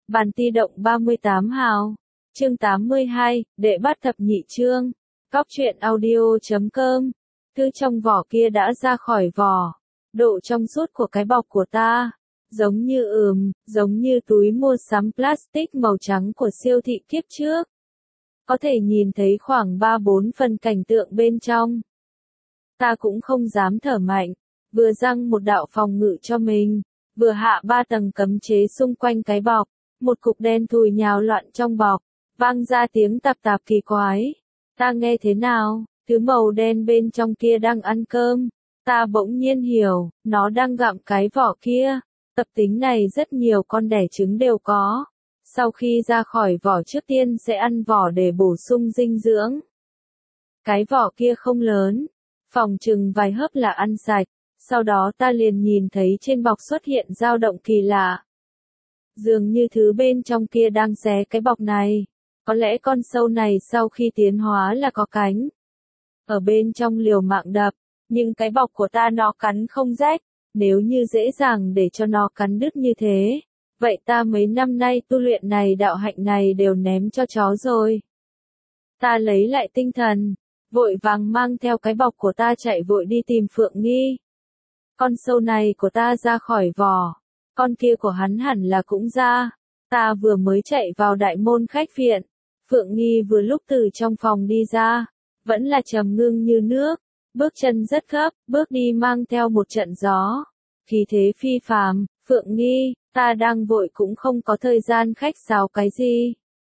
Bàn ti động 38 hào. Chương 82, đệ bắt thập nhị chương. Cóc truyện audio.com. Thư trong vỏ kia đã ra khỏi vỏ. Độ trong suốt của cái bọc của ta. Giống như túi mua sắm plastic màu trắng của siêu thị kiếp trước. Có thể nhìn thấy khoảng 3-4 phần cảnh tượng bên trong. Ta cũng không dám thở mạnh. Vừa răng một đạo phòng ngự cho mình. Vừa hạ 3 tầng cấm chế xung quanh cái bọc. Một cục đen thùi nhào loạn trong bọc, vang ra tiếng tạp tạp kỳ quái. Ta nghe thế nào? Thứ màu đen bên trong kia đang ăn cơm. Ta bỗng nhiên hiểu, nó đang gặm cái vỏ kia. Tập tính này rất nhiều con đẻ trứng đều có. Sau khi ra khỏi vỏ trước tiên sẽ ăn vỏ để bổ sung dinh dưỡng. Cái vỏ kia không lớn, phòng chừng vài hớp là ăn sạch. Sau đó ta liền nhìn thấy trên bọc xuất hiện dao động kỳ lạ. Dường như thứ bên trong kia đang xé cái bọc này. Có lẽ con sâu này sau khi tiến hóa là có cánh. Ở bên trong liều mạng đập, nhưng cái bọc của ta nó cắn không rách. Nếu như dễ dàng để cho nó cắn đứt như thế, vậy ta mấy năm nay tu luyện này đạo hạnh này đều ném cho chó rồi. Ta lấy lại tinh thần, vội vàng mang theo cái bọc của ta chạy vội đi tìm Phượng Nghi. Con sâu này của ta ra khỏi vỏ. Con kia của hắn hẳn là cũng ra. Ta vừa mới chạy vào đại môn khách viện. Phượng Nghi vừa lúc từ trong phòng đi ra. Vẫn là trầm ngưng như nước. Bước chân rất gấp, bước đi mang theo một trận gió. Khí thế phi phàm. Phượng Nghi, ta đang vội cũng không có thời gian khách sáo cái gì.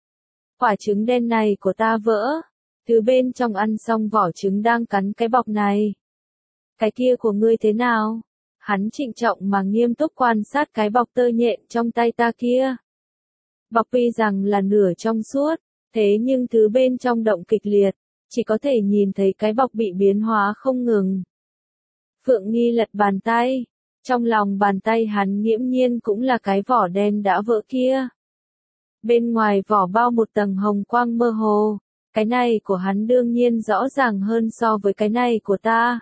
Quả trứng đen này của ta vỡ. Thứ bên trong ăn xong vỏ trứng đang cắn cái bọc này. Cái kia của ngươi thế nào? Hắn trịnh trọng mà nghiêm túc quan sát cái bọc tơ nhện trong tay ta kia. Bọc tuy rằng là nửa trong suốt, thế nhưng thứ bên trong động kịch liệt, chỉ có thể nhìn thấy cái bọc bị biến hóa không ngừng. Phượng Nghi lật bàn tay, trong lòng bàn tay hắn nghiễm nhiên cũng là cái vỏ đen đã vỡ kia. Bên ngoài vỏ bao một tầng hồng quang mơ hồ, cái này của hắn đương nhiên rõ ràng hơn so với cái này của ta.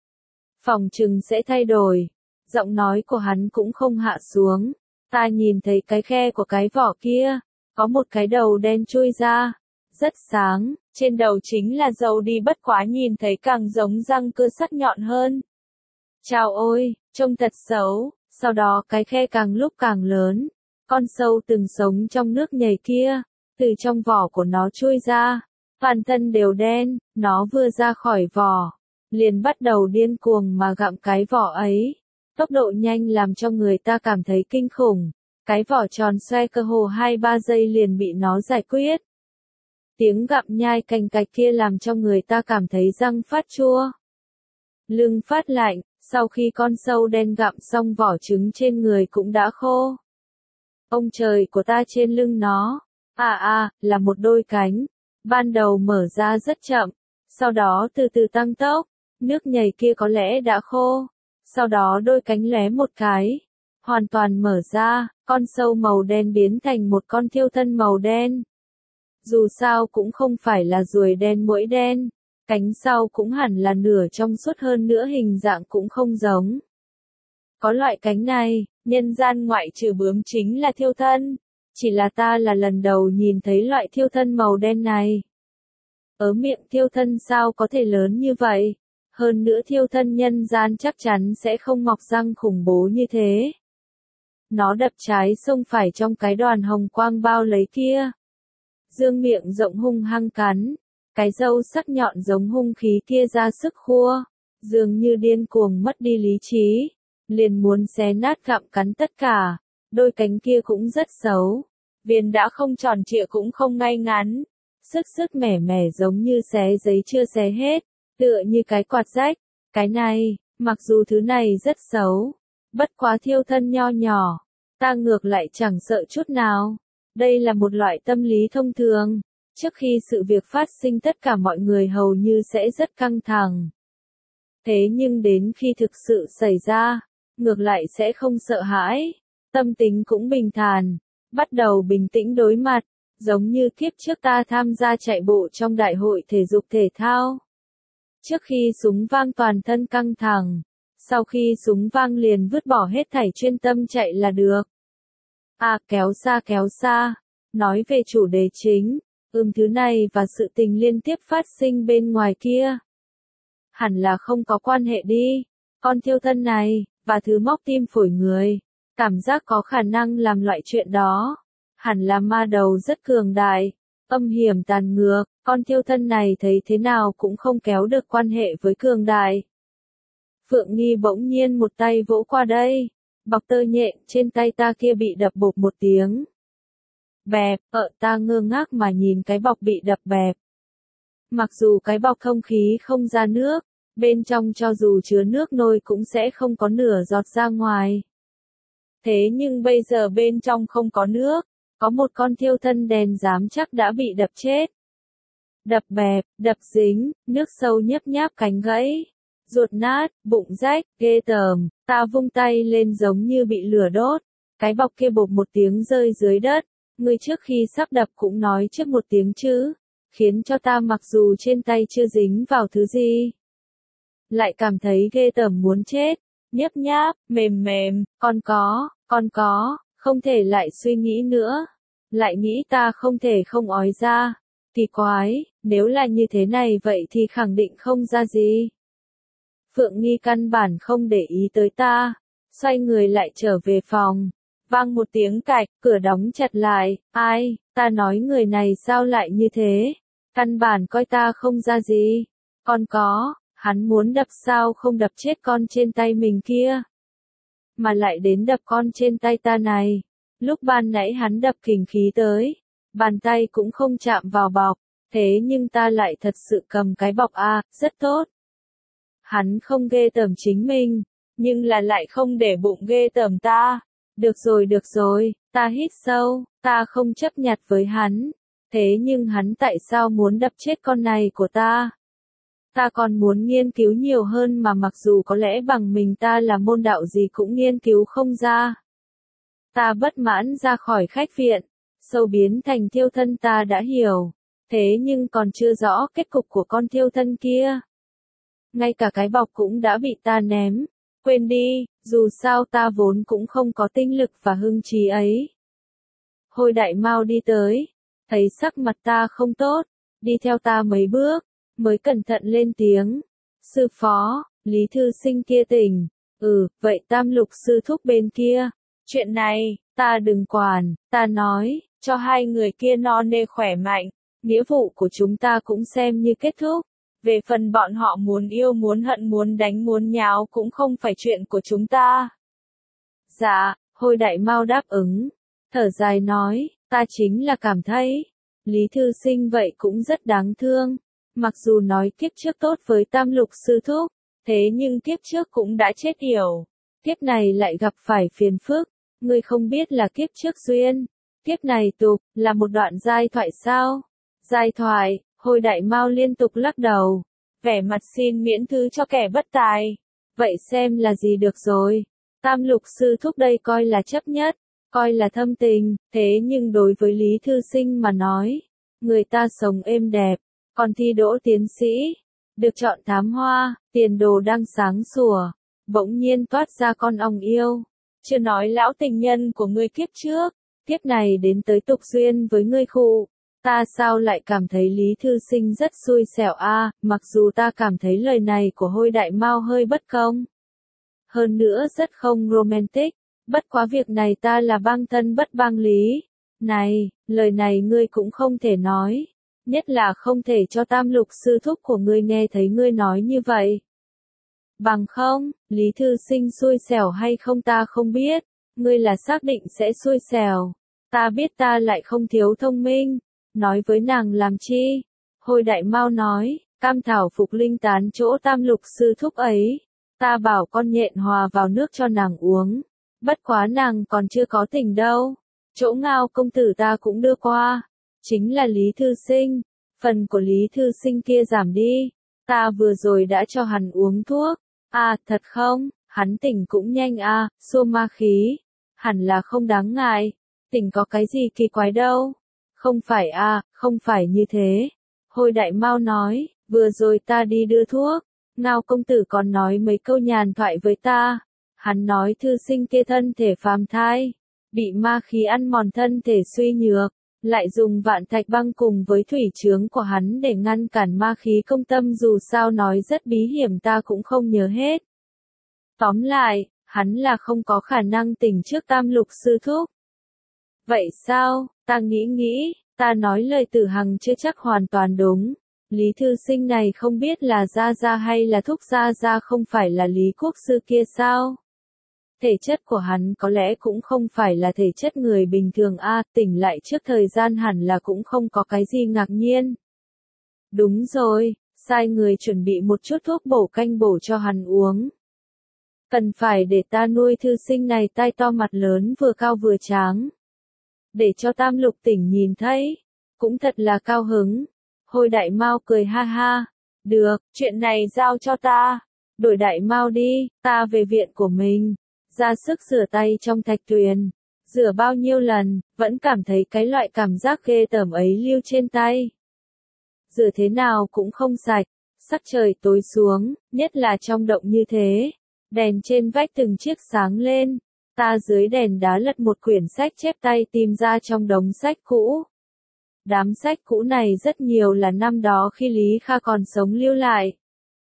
Phòng trừng sẽ thay đổi. Giọng nói của hắn cũng không hạ xuống. Ta nhìn thấy cái khe của cái vỏ kia. Có một cái đầu đen chui ra. Rất sáng. Trên đầu chính là dầu đi bất quá nhìn thấy càng giống răng cưa sắc nhọn hơn. Chao ôi, trông thật xấu. Sau đó cái khe càng lúc càng lớn. Con sâu từng sống trong nước nhầy kia. Từ trong vỏ của nó chui ra. Toàn thân đều đen. Nó vừa ra khỏi vỏ. Liền bắt đầu điên cuồng mà gặm cái vỏ ấy. Tốc độ nhanh làm cho người ta cảm thấy kinh khủng. Cái vỏ tròn xoay cơ hồ 2-3 giây liền bị nó giải quyết. Tiếng gặm nhai cành cạch kia làm cho người ta cảm thấy răng phát chua. Lưng phát lạnh, sau khi con sâu đen gặm xong vỏ trứng trên người cũng đã khô. Ông trời của ta trên lưng nó. Là một đôi cánh. Ban đầu mở ra rất chậm. Sau đó từ từ tăng tốc. Nước nhầy kia có lẽ đã khô. Sau đó đôi cánh lóe một cái. Hoàn toàn mở ra, con sâu màu đen biến thành một con thiêu thân màu đen. Dù sao cũng không phải là ruồi đen muỗi đen. Cánh sau cũng hẳn là nửa trong suốt hơn nữa hình dạng cũng không giống. Có loại cánh này, nhân gian ngoại trừ bướm chính là thiêu thân. Chỉ là ta là lần đầu nhìn thấy loại thiêu thân màu đen này. Ở miệng thiêu thân sao có thể lớn như vậy? Hơn nữa thiêu thân nhân gian chắc chắn sẽ không mọc răng khủng bố như thế. Nó đập trái xông phải trong cái đoàn hồng quang bao lấy kia. Dương miệng rộng hung hăng cắn. Cái râu sắc nhọn giống hung khí kia ra sức khua. Dường như điên cuồng mất đi lý trí. Liền muốn xé nát gặm cắn tất cả. Đôi cánh kia cũng rất xấu. Viên đã không tròn trịa cũng không ngay ngắn. Sức mẻ mẻ giống như xé giấy chưa xé hết. Tựa như cái quạt rách. Cái này, mặc dù thứ này rất xấu. Bất quá thiêu thân nho nhỏ. Ta ngược lại chẳng sợ chút nào. Đây là một loại tâm lý thông thường. Trước khi sự việc phát sinh tất cả mọi người hầu như sẽ rất căng thẳng. Thế nhưng đến khi thực sự xảy ra, ngược lại sẽ không sợ hãi. Tâm tính cũng bình thản. Bắt đầu bình tĩnh đối mặt. Giống như kiếp trước ta tham gia chạy bộ trong đại hội thể dục thể thao. Trước khi súng vang toàn thân căng thẳng. Sau khi súng vang liền vứt bỏ hết thảy chuyên tâm chạy là được. Kéo xa. Nói về chủ đề chính, thứ này và sự tình liên tiếp phát sinh bên ngoài kia. Hẳn là không có quan hệ đi. Con thiêu thân này, và thứ móc tim phổi người. Cảm giác có khả năng làm loại chuyện đó. Hẳn là ma đầu rất cường đại, âm hiểm tàn ngược, con thiêu thân này thấy thế nào cũng không kéo được quan hệ với cường đại. Phượng Nghi bỗng nhiên một tay vỗ qua đây, bọc tơ nhện trên tay ta kia bị đập bộp một tiếng. Bẹp, ta ngơ ngác mà nhìn cái bọc bị đập bẹp. Mặc dù cái bọc thông khí không ra nước, bên trong cho dù chứa nước nôi cũng sẽ không có nửa giọt ra ngoài. Thế nhưng bây giờ bên trong không có nước, có một con thiêu thân đèn dám chắc đã bị đập chết. Đập bẹp, đập dính, nước sâu nhấp nháp cánh gãy, ruột nát, bụng rách, ghê tởm, ta vung tay lên giống như bị lửa đốt, cái bọc kia bộp một tiếng rơi dưới đất, người trước khi sắp đập cũng nói trước một tiếng chứ, khiến cho ta mặc dù trên tay chưa dính vào thứ gì, lại cảm thấy ghê tởm muốn chết, nhấp nháp, mềm mềm, con có, không thể lại suy nghĩ nữa, lại nghĩ ta không thể không ói ra, kỳ quái, nếu là như thế này vậy thì khẳng định không ra gì. Phượng Nghi căn bản không để ý tới ta, xoay người lại trở về phòng, vang một tiếng cạch, cửa đóng chặt lại, ai, ta nói người này sao lại như thế, căn bản coi ta không ra gì, con có, hắn muốn đập sao không đập chết con trên tay mình kia, mà lại đến đập con trên tay ta này, lúc ban nãy hắn đập kình khí tới, bàn tay cũng không chạm vào bọc, thế nhưng ta lại thật sự cầm cái bọc rất tốt. Hắn không ghê tởm chính mình, nhưng là lại không để bụng ghê tởm ta. Được rồi, ta hít sâu, ta không chấp nhặt với hắn. Thế nhưng hắn tại sao muốn đập chết con này của ta? Ta còn muốn nghiên cứu nhiều hơn mà mặc dù có lẽ bằng mình ta là môn đạo gì cũng nghiên cứu không ra. Ta bất mãn ra khỏi khách viện, sâu biến thành thiêu thân ta đã hiểu. Thế nhưng còn chưa rõ kết cục của con thiêu thân kia. Ngay cả cái bọc cũng đã bị ta ném. Quên đi, dù sao ta vốn cũng không có tinh lực và hưng trí ấy. Hồi Đại Mao đi tới, thấy sắc mặt ta không tốt, đi theo ta mấy bước, mới cẩn thận lên tiếng. Sư phó, Lý Thư Sinh kia tỉnh. Vậy Tam Lục sư thúc bên kia. Chuyện này, ta đừng quản, ta nói, cho hai người kia no nê khỏe mạnh. Nghĩa vụ của chúng ta cũng xem như kết thúc. Về phần bọn họ muốn yêu muốn hận muốn đánh muốn nháo cũng không phải chuyện của chúng ta. Dạ, Hồi Đại Mao đáp ứng. Thở dài nói, ta chính là cảm thấy. Lý Thư Sinh vậy cũng rất đáng thương. Mặc dù nói kiếp trước tốt với Tam Lục sư thúc, thế nhưng kiếp trước cũng đã chết yểu. Kiếp này lại gặp phải phiền phức. Ngươi không biết là kiếp trước duyên. Kiếp này tục, là một đoạn giai thoại sao? Giai thoại, Hồi Đại Mao liên tục lắc đầu. Vẻ mặt xin miễn thứ cho kẻ bất tài. Vậy xem là gì được rồi. Tam Lục sư thúc đây coi là chấp nhất, coi là thâm tình, thế nhưng đối với Lý Thư Sinh mà nói, người ta sống êm đẹp, còn thi đỗ tiến sĩ, được chọn thám hoa, tiền đồ đang sáng sủa, bỗng nhiên toát ra con ong yêu. Chưa nói lão tình nhân của ngươi kiếp trước, kiếp này đến tới tục duyên với ngươi khụ. Ta sao lại cảm thấy Lý Thư Sinh rất xui xẻo mặc dù ta cảm thấy lời này của Hồi Đại Mao hơi bất công. Hơn nữa rất không romantic, bất quá việc này ta là bang thân bất bang lý. Này, lời này ngươi cũng không thể nói, nhất là không thể cho Tam Lục sư thúc của ngươi nghe thấy ngươi nói như vậy. Bằng không, Lý Thư Sinh xui xẻo hay không ta không biết, ngươi là xác định sẽ xui xẻo. Ta biết ta lại không thiếu thông minh. Nói với nàng làm chi? Hồi Đại Mao nói, cam thảo phục linh tán chỗ Tam Lục sư thúc ấy. Ta bảo con nhện hòa vào nước cho nàng uống. Bất quá nàng còn chưa có tỉnh đâu. Chỗ Ngao công tử ta cũng đưa qua. Chính là Lý Thư Sinh. Phần của Lý Thư Sinh kia giảm đi. Ta vừa rồi đã cho hắn uống thuốc. Thật không? Hắn tỉnh cũng nhanh xua ma khí. Hẳn là không đáng ngại. Tỉnh có cái gì kỳ quái đâu. Không phải không phải như thế. Hồi Đại Mao nói, vừa rồi ta đi đưa thuốc, Ngao công tử còn nói mấy câu nhàn thoại với ta. Hắn nói Thư Sinh kia thân thể phàm thai, bị ma khí ăn mòn thân thể suy nhược, lại dùng vạn thạch băng cùng với thủy chướng của hắn để ngăn cản ma khí công tâm, dù sao nói rất bí hiểm ta cũng không nhớ hết. Tóm lại, hắn là không có khả năng tỉnh trước Tam Lục sư thúc. Vậy sao, ta nghĩ, ta nói lời Tử Hằng chưa chắc hoàn toàn đúng. Lý thư sinh này không biết là Gia Gia hay là Thúc Gia Gia, không phải là Lý Quốc sư kia sao? Thể chất của hắn có lẽ cũng không phải là thể chất người bình thường a, tỉnh lại trước thời gian hẳn là cũng không có cái gì ngạc nhiên. Đúng rồi, sai người chuẩn bị một chút thuốc bổ canh bổ cho hắn uống. Cần phải để ta nuôi thư sinh này tai to mặt lớn vừa cao vừa tráng. Để cho Tam Lục tỉnh nhìn thấy, cũng thật là cao hứng. Hồi Đại Mao cười ha ha, được, chuyện này giao cho ta, đổi Đại Mao đi, ta về viện của mình, ra sức rửa tay trong thạch tuyền, rửa bao nhiêu lần, vẫn cảm thấy cái loại cảm giác ghê tởm ấy lưu trên tay. Rửa thế nào cũng không sạch, sắc trời tối xuống, nhất là trong động như thế, đèn trên vách từng chiếc sáng lên, ta dưới đèn đá lật một quyển sách chép tay tìm ra trong đống sách cũ. Đám sách cũ này rất nhiều là năm đó khi Lý Kha còn sống lưu lại.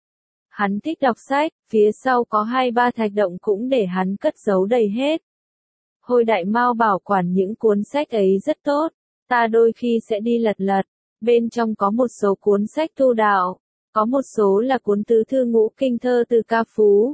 Hắn thích đọc sách, phía sau có 2-3 thạch động cũng để hắn cất giấu đầy hết. Hồi Đại Mao bảo quản những cuốn sách ấy rất tốt, ta đôi khi sẽ đi lật, bên trong có một số cuốn sách tu đạo, có một số là cuốn tứ thư ngũ kinh thơ từ ca phú.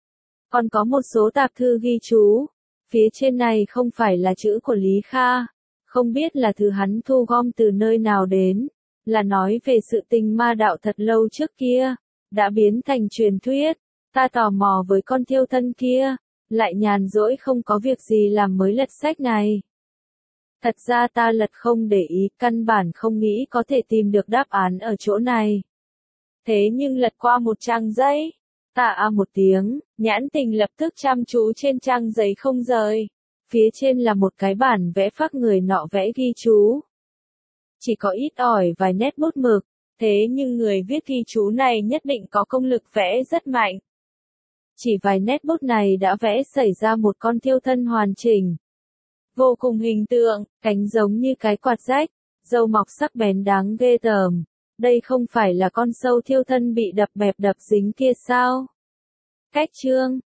Còn có một số tạp thư ghi chú, phía trên này không phải là chữ của Lý Kha. Không biết là thứ hắn thu gom từ nơi nào đến, là nói về sự tình ma đạo thật lâu trước kia, đã biến thành truyền thuyết. Ta tò mò với con thiêu thân kia, lại nhàn rỗi không có việc gì làm mới lật sách này. Thật ra ta lật không để ý, căn bản không nghĩ có thể tìm được đáp án ở chỗ này. Thế nhưng lật qua một trang giấy, ta một tiếng, nhãn tình lập tức chăm chú trên trang giấy không rời. Phía trên là một cái bản vẽ phác người nọ vẽ ghi chú. Chỉ có ít ỏi vài nét bút mực, thế nhưng người viết ghi chú này nhất định có công lực vẽ rất mạnh. Chỉ vài nét bút này đã vẽ xảy ra một con thiêu thân hoàn chỉnh. Vô cùng hình tượng, cánh giống như cái quạt rách, râu mọc sắc bén đáng ghê tởm. Đây không phải là con sâu thiêu thân bị đập bẹp đập dính kia sao? Cách chương